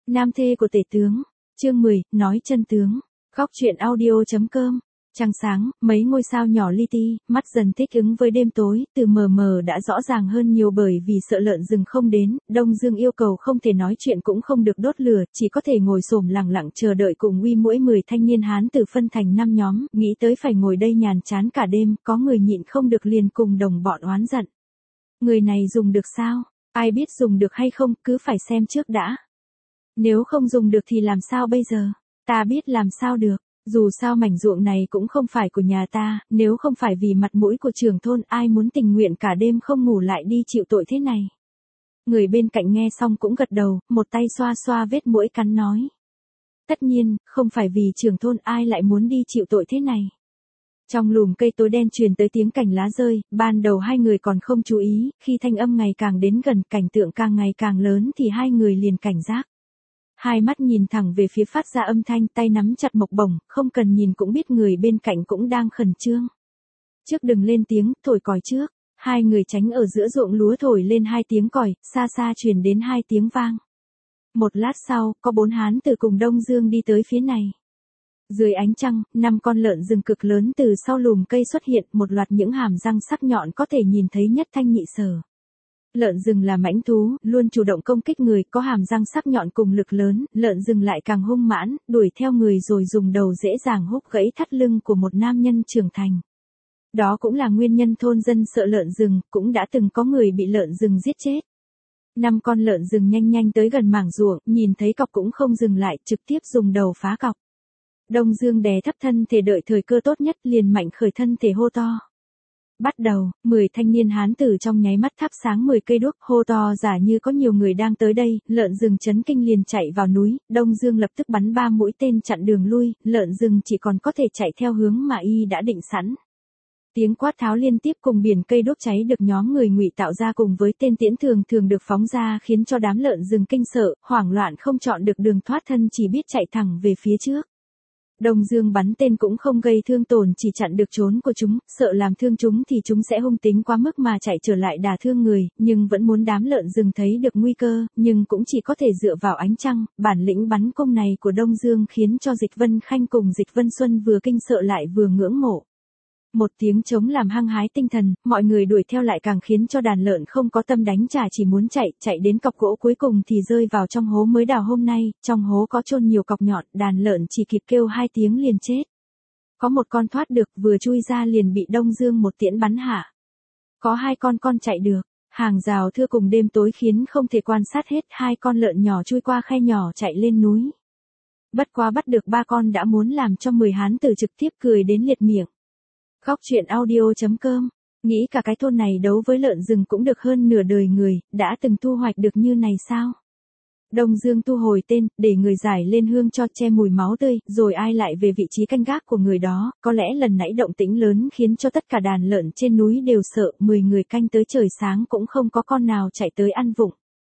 Nam thê của tể tướng. Chương 10, nói chân tướng. Góc truyện audio.com. Trăng sáng, mấy ngôi sao nhỏ li ti, mắt dần thích ứng với đêm tối, từ mờ mờ đã rõ ràng hơn nhiều bởi vì sợ lợn rừng không đến, Đông Dương yêu cầu không thể nói chuyện cũng không được đốt lửa, chỉ có thể ngồi xổm lặng lặng chờ đợi cùng uy mỗi 10 thanh niên Hán tử phân thành 5 nhóm, nghĩ tới phải ngồi đây nhàn chán cả đêm, có người nhịn không được liền cùng đồng bọn oán giận. Người này dùng được sao? Ai biết dùng được hay không, cứ phải xem trước đã. Nếu không dùng được thì làm sao bây giờ? Ta biết làm sao được. Dù sao mảnh ruộng này cũng không phải của nhà ta, nếu không phải vì mặt mũi của trưởng thôn ai muốn tình nguyện cả đêm không ngủ lại đi chịu tội thế này. Người bên cạnh nghe xong cũng gật đầu, một tay xoa xoa vết mũi cắn nói. Tất nhiên, không phải vì trưởng thôn ai lại muốn đi chịu tội thế này. Trong lùm cây tối đen truyền tới tiếng cành lá rơi, ban đầu hai người còn không chú ý, khi thanh âm ngày càng đến gần cảnh tượng càng ngày càng lớn thì hai người liền cảnh giác. Hai mắt nhìn thẳng về phía phát ra âm thanh, tay nắm chặt mộc bổng, không cần nhìn cũng biết người bên cạnh cũng đang khẩn trương. Trước đừng lên tiếng, thổi còi trước. Hai người tránh ở giữa ruộng lúa thổi lên 2 tiếng còi, xa xa truyền đến 2 tiếng vang. Một lát sau, có 4 hán tử cùng Đông Dương đi tới phía này. Dưới ánh trăng, 5 con lợn rừng cực lớn từ sau lùm cây xuất hiện, một loạt những hàm răng sắc nhọn có thể nhìn thấy nhất thanh nhị sở. Lợn rừng là mãnh thú, luôn chủ động công kích người, có hàm răng sắc nhọn cùng lực lớn, lợn rừng lại càng hung mãn, đuổi theo người rồi dùng đầu dễ dàng húc gãy thắt lưng của một nam nhân trưởng thành. Đó cũng là nguyên nhân thôn dân sợ lợn rừng, cũng đã từng có người bị lợn rừng giết chết. 5 con lợn rừng nhanh nhanh tới gần mảng ruộng, nhìn thấy cọc cũng không dừng lại, trực tiếp dùng đầu phá cọc. Đông Dương đè thấp thân thể đợi thời cơ tốt nhất liền mạnh khởi thân thể hô to. Bắt đầu, 10 thanh niên hán tử trong nháy mắt thắp sáng 10 cây đuốc, hô to giả như có nhiều người đang tới đây, lợn rừng chấn kinh liền chạy vào núi, Đông Dương lập tức bắn 3 mũi tên chặn đường lui, lợn rừng chỉ còn có thể chạy theo hướng mà y đã định sẵn. Tiếng quát tháo liên tiếp cùng biển cây đuốc cháy được nhóm người ngụy tạo ra cùng với tên tiễn thường được phóng ra khiến cho đám lợn rừng kinh sợ, hoảng loạn không chọn được đường thoát thân chỉ biết chạy thẳng về phía trước. Đông Dương bắn tên cũng không gây thương tổn chỉ chặn được trốn của chúng, sợ làm thương chúng thì chúng sẽ hung tính quá mức mà chạy trở lại đả thương người, nhưng vẫn muốn đám lợn rừng thấy được nguy cơ, nhưng cũng chỉ có thể dựa vào ánh trăng, bản lĩnh bắn cung này của Đông Dương khiến cho Dịch Vân Khanh cùng Dịch Vân Xuân vừa kinh sợ lại vừa ngưỡng mộ. Một tiếng trống làm hăng hái tinh thần, mọi người đuổi theo lại càng khiến cho đàn lợn không có tâm đánh trả chỉ muốn chạy đến cọc gỗ cuối cùng thì rơi vào trong hố mới đào hôm nay, trong hố có chôn nhiều cọc nhọn, đàn lợn chỉ kịp kêu 2 tiếng liền chết. Có một con thoát được, vừa chui ra liền bị Đông Dương một tiễn bắn hạ. Có 2 con chạy được, hàng rào thưa cùng đêm tối khiến không thể quan sát hết, 2 con lợn nhỏ chui qua khe nhỏ chạy lên núi. Bất quá bắt được 3 con đã muốn làm cho 10 hán tử trực tiếp cười đến liệt miệng. Góc truyện audio.com. Nghĩ cả cái thôn này đấu với lợn rừng cũng được hơn nửa đời người, đã từng thu hoạch được như này sao? Đông Dương thu hồi tên, để người giải lên hương cho che mùi máu tươi, rồi ai lại về vị trí canh gác của người đó, có lẽ lần nãy động tĩnh lớn khiến cho tất cả đàn lợn trên núi đều sợ, 10 người canh tới trời sáng cũng không có con nào chạy tới ăn vụng.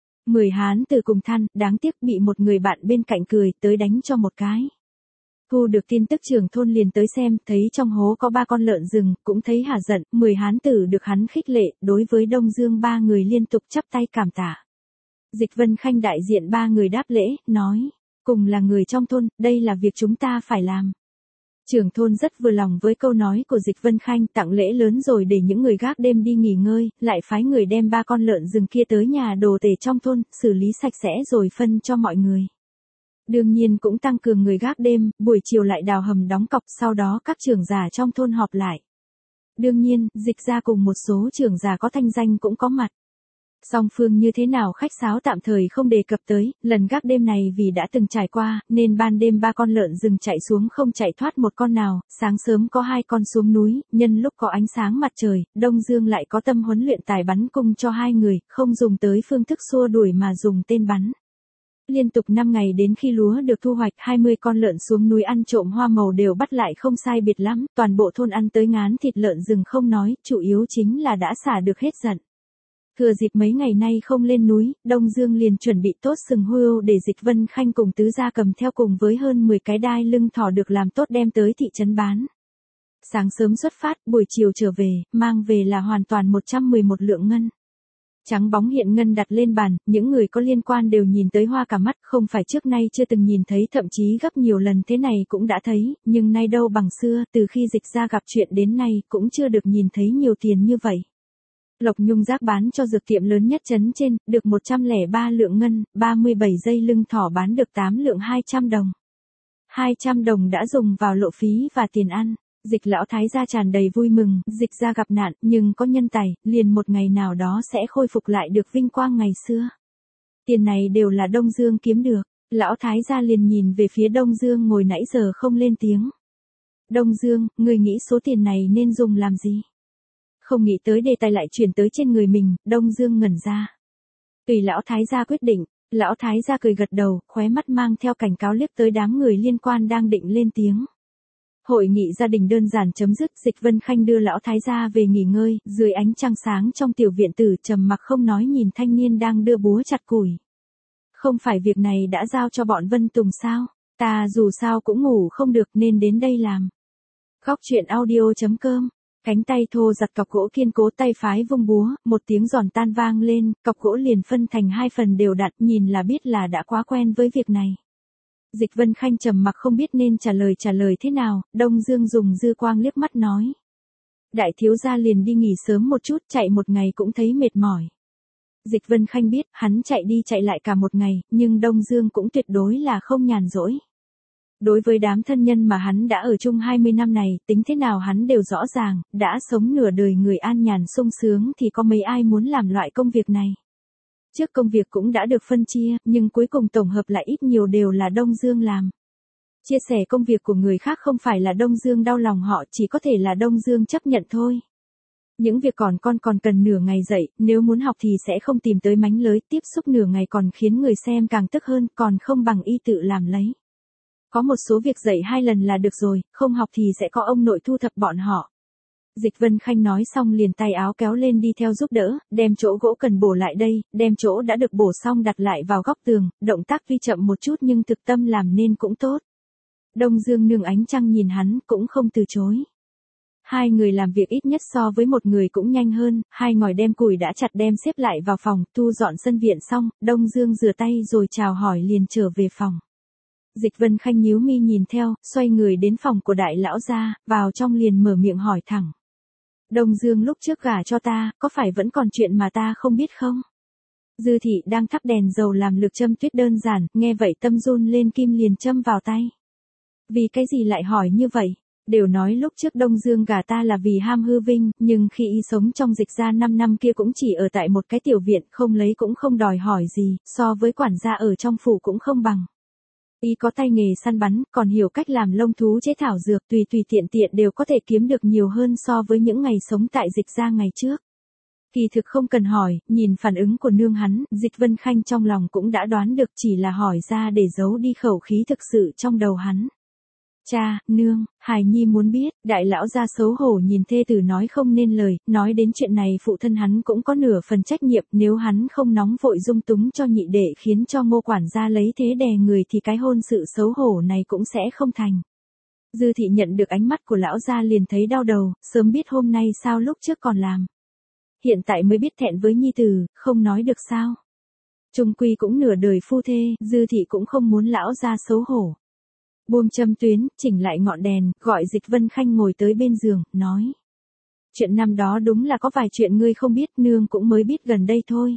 10 hán tử cùng than, đáng tiếc bị một người bạn bên cạnh cười tới đánh cho một cái. Thu được tin tức trưởng thôn liền tới xem, thấy trong hố có 3 con lợn rừng, cũng thấy hả giận, 10 hán tử được hắn khích lệ, đối với Đông Dương 3 người liên tục chắp tay cảm tạ. Dịch Vân Khanh đại diện 3 người đáp lễ, nói, cùng là người trong thôn, đây là việc chúng ta phải làm. Trưởng thôn rất vừa lòng với câu nói của Dịch Vân Khanh, tặng lễ lớn rồi để những người gác đêm đi nghỉ ngơi, lại phái người đem 3 con lợn rừng kia tới nhà đồ tể trong thôn, xử lý sạch sẽ rồi phân cho mọi người. Đương nhiên cũng tăng cường người gác đêm, buổi chiều lại đào hầm đóng cọc, sau đó các trưởng giả trong thôn họp lại. Đương nhiên, Dịch ra cùng một số trưởng giả có thanh danh cũng có mặt. Song phương như thế nào khách sáo tạm thời không đề cập tới, lần gác đêm này vì đã từng trải qua, nên ban đêm 3 con lợn rừng chạy xuống không chạy thoát một con nào, sáng sớm có 2 con xuống núi, nhân lúc có ánh sáng mặt trời, Đông Dương lại có tâm huấn luyện tài bắn cung cho 2 người, không dùng tới phương thức xua đuổi mà dùng tên bắn. Liên tục 5 ngày đến khi lúa được thu hoạch 20 con lợn xuống núi ăn trộm hoa màu đều bắt lại không sai biệt lắm, toàn bộ thôn ăn tới ngán thịt lợn rừng không nói, chủ yếu chính là đã xả được hết giận. Thừa dịp mấy ngày nay không lên núi, Đông Dương liền chuẩn bị tốt sừng hươu để Dịch Vân Khanh cùng tứ gia cầm theo cùng với hơn 10 cái đai lưng thỏ được làm tốt đem tới thị trấn bán. Sáng sớm xuất phát, buổi chiều trở về, mang về là hoàn toàn 111 lượng ngân. Trắng bóng hiện ngân đặt lên bàn, những người có liên quan đều nhìn tới hoa cả mắt, không phải trước nay chưa từng nhìn thấy, thậm chí gấp nhiều lần thế này cũng đã thấy, nhưng nay đâu bằng xưa, từ khi Dịch ra gặp chuyện đến nay cũng chưa được nhìn thấy nhiều tiền như vậy. Lộc Nhung Giác bán cho dược tiệm lớn nhất trấn trên, được 103 lượng ngân, 37 dây lưng thỏ bán được 8 lượng 200 đồng. 200 đồng đã dùng vào lộ phí và tiền ăn. Dịch lão thái gia tràn đầy vui mừng, Dịch ra gặp nạn, nhưng có nhân tài, liền một ngày nào đó sẽ khôi phục lại được vinh quang ngày xưa. Tiền này đều là Đông Dương kiếm được, lão thái gia liền nhìn về phía Đông Dương ngồi nãy giờ không lên tiếng. Đông Dương, người nghĩ số tiền này nên dùng làm gì? Không nghĩ tới đề tài lại chuyển tới trên người mình, Đông Dương ngẩn ra. Tùy lão thái gia quyết định, lão thái gia cười gật đầu, khóe mắt mang theo cảnh cáo liếc tới đám người liên quan đang định lên tiếng. Hội nghị gia đình đơn giản chấm dứt, Dịch Vân Khanh đưa lão thái gia về nghỉ ngơi, dưới ánh trăng sáng trong tiểu viện tử trầm mặc không nói nhìn thanh niên đang đưa búa chặt củi. Không phải việc này đã giao cho bọn Vân Tùng sao? Ta dù sao cũng ngủ không được nên đến đây làm. Góc truyện audio.com. Cánh tay thô giặt cọc gỗ kiên cố, tay phái vung búa, một tiếng giòn tan vang lên, cọc gỗ liền phân thành hai phần đều đặn, nhìn là biết là đã quá quen với việc này. Dịch Vân Khanh trầm mặc không biết nên trả lời thế nào, Đông Dương dùng dư quang liếc mắt nói. Đại thiếu gia liền đi nghỉ sớm một chút, chạy một ngày cũng thấy mệt mỏi. Dịch Vân Khanh biết, hắn chạy đi chạy lại cả một ngày, nhưng Đông Dương cũng tuyệt đối là không nhàn rỗi. Đối với đám thân nhân mà hắn đã ở chung 20 năm này, tính thế nào hắn đều rõ ràng, đã sống nửa đời người an nhàn sung sướng thì có mấy ai muốn làm loại công việc này. Trước công việc cũng đã được phân chia, nhưng cuối cùng tổng hợp lại ít nhiều đều là Đông Dương làm. Chia sẻ công việc của người khác không phải là Đông Dương đau lòng họ, chỉ có thể là Đông Dương chấp nhận thôi. Những việc con còn cần nửa ngày dậy, nếu muốn học thì sẽ không tìm tới mánh lới, tiếp xúc nửa ngày còn khiến người xem càng tức hơn, còn không bằng y tự làm lấy. Có một số việc dạy 2 lần là được rồi, không học thì sẽ có ông nội thu thập bọn họ. Dịch Vân Khanh nói xong liền tay áo kéo lên đi theo giúp đỡ, đem chỗ gỗ cần bổ lại đây, đem chỗ đã được bổ xong đặt lại vào góc tường, động tác tuy chậm một chút nhưng thực tâm làm nên cũng tốt. Đông Dương nương ánh trăng nhìn hắn cũng không từ chối. Hai người làm việc ít nhất so với một người cũng nhanh hơn, hai ngòi đem củi đã chặt đem xếp lại vào phòng, thu dọn sân viện xong, Đông Dương rửa tay rồi chào hỏi liền trở về phòng. Dịch Vân Khanh nhíu mi nhìn theo, xoay người đến phòng của đại lão gia, vào trong liền mở miệng hỏi thẳng. Đông Dương lúc trước gả cho ta, có phải vẫn còn chuyện mà ta không biết không? Dư thị đang thắp đèn dầu làm lược châm tuyết đơn giản, nghe vậy tâm run lên kim liền châm vào tay. Vì cái gì lại hỏi như vậy? Đều nói lúc trước Đông Dương gả ta là vì ham hư vinh, nhưng khi y sống trong Dịch ra 5 năm kia cũng chỉ ở tại một cái tiểu viện, không lấy cũng không đòi hỏi gì, so với quản gia ở trong phủ cũng không bằng. Y có tay nghề săn bắn, còn hiểu cách làm lông thú chế thảo dược, tùy tiện đều có thể kiếm được nhiều hơn so với những ngày sống tại Dịch ra ngày trước. Kỳ thực không cần hỏi, nhìn phản ứng của nương hắn, Dịch Vân Khanh trong lòng cũng đã đoán được, chỉ là hỏi ra để giấu đi khẩu khí thực sự trong đầu hắn. Cha, nương, hài nhi muốn biết, đại lão gia xấu hổ nhìn thê tử nói không nên lời, nói đến chuyện này phụ thân hắn cũng có nửa phần trách nhiệm, nếu hắn không nóng vội dung túng cho nhị đệ khiến cho Ngô quản gia lấy thế đè người thì cái hôn sự xấu hổ này cũng sẽ không thành. Dư thị nhận được ánh mắt của lão gia liền thấy đau đầu, sớm biết hôm nay sao lúc trước còn làm. Hiện tại mới biết thẹn với nhi tử, không nói được sao. Trung quy cũng nửa đời phu thê, Dư thị cũng không muốn lão gia xấu hổ. Buông châm tuyến, chỉnh lại ngọn đèn, gọi Dịch Vân Khanh ngồi tới bên giường, nói. Chuyện năm đó đúng là có vài chuyện ngươi không biết, nương cũng mới biết gần đây thôi.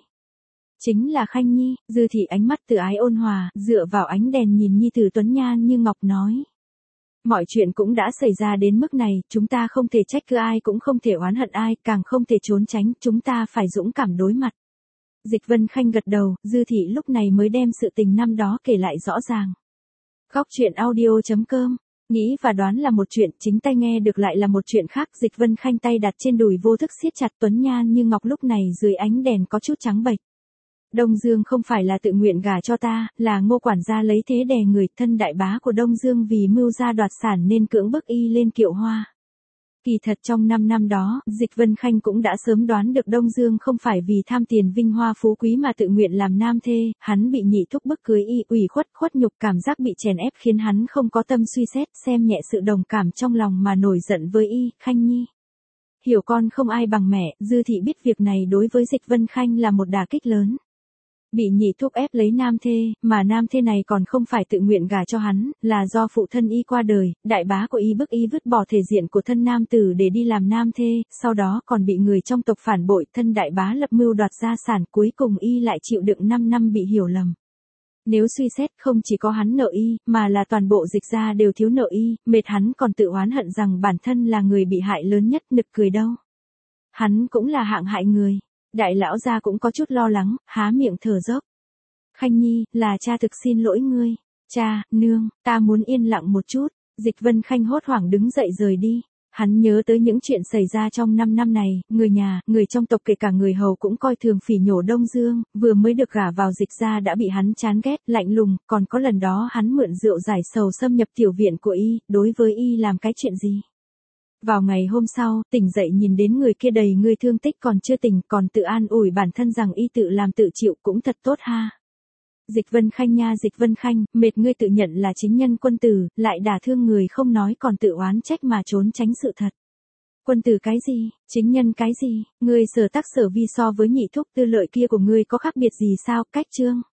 Chính là Khanh nhi, Dư thị ánh mắt từ ái ôn hòa, dựa vào ánh đèn nhìn nhi tử tuấn nhan như ngọc nói. Mọi chuyện cũng đã xảy ra đến mức này, chúng ta không thể trách cứ ai cũng không thể oán hận ai, càng không thể trốn tránh, chúng ta phải dũng cảm đối mặt. Dịch Vân Khanh gật đầu, Dư thị lúc này mới đem sự tình năm đó kể lại rõ ràng. Góc truyện audio.com, nghĩ và đoán là một chuyện, chính tay nghe được lại là một chuyện khác. Dịch Vân Khanh tay đặt trên đùi vô thức siết chặt, tuấn nhan như ngọc lúc này dưới ánh đèn có chút trắng bệch. Đông Dương không phải là tự nguyện gả cho ta, là Ngô quản gia lấy thế đè người, thân đại bá của Đông Dương vì mưu gia đoạt sản nên cưỡng bức y lên kiệu hoa. Kỳ thật trong 5 năm đó, Dịch Vân Khanh cũng đã sớm đoán được Đông Dương không phải vì tham tiền vinh hoa phú quý mà tự nguyện làm nam thê, hắn bị nhị thúc bức cưới y, ủy khuất nhục, cảm giác bị chèn ép khiến hắn không có tâm suy xét, xem nhẹ sự đồng cảm trong lòng mà nổi giận với y. Khanh nhi, hiểu con không ai bằng mẹ, Dư thị biết việc này đối với Dịch Vân Khanh là một đả kích lớn. Bị nhị thúc ép lấy nam thê, mà nam thê này còn không phải tự nguyện gả cho hắn, là do phụ thân y qua đời, đại bá của y bức y vứt bỏ thể diện của thân nam tử để đi làm nam thê, sau đó còn bị người trong tộc phản bội, thân đại bá lập mưu đoạt gia sản, cuối cùng y lại chịu đựng 5 năm bị hiểu lầm. Nếu suy xét không chỉ có hắn nợ y, mà là toàn bộ Dịch gia đều thiếu nợ y, mệt hắn còn tự oán hận rằng bản thân là người bị hại lớn nhất, nực cười đâu. Hắn cũng là hạng hại người. Đại lão gia cũng có chút lo lắng, há miệng thở dốc. Khanh Nhi, là cha thực xin lỗi ngươi. Cha, nương, ta muốn yên lặng một chút. Dịch Vân Khanh hốt hoảng đứng dậy rời đi. Hắn nhớ tới những chuyện xảy ra trong 5 năm này, người nhà, người trong tộc kể cả người hầu cũng coi thường phỉ nhổ Đông Dương, vừa mới được gả vào Dịch gia đã bị hắn chán ghét, lạnh lùng, còn có lần đó hắn mượn rượu giải sầu xâm nhập tiểu viện của y, đối với y làm cái chuyện gì. Vào ngày hôm sau, tỉnh dậy nhìn đến người kia đầy người thương tích còn chưa tỉnh, còn tự an ủi bản thân rằng y tự làm tự chịu cũng thật tốt ha. Dịch Vân Khanh nha, Dịch Vân Khanh, mệt ngươi tự nhận là chính nhân quân tử, lại đả thương người không nói còn tự oán trách mà trốn tránh sự thật. Quân tử cái gì, chính nhân cái gì, ngươi sở tác sở vi so với nhị thúc Tư Lợi kia của ngươi có khác biệt gì sao, cách chương.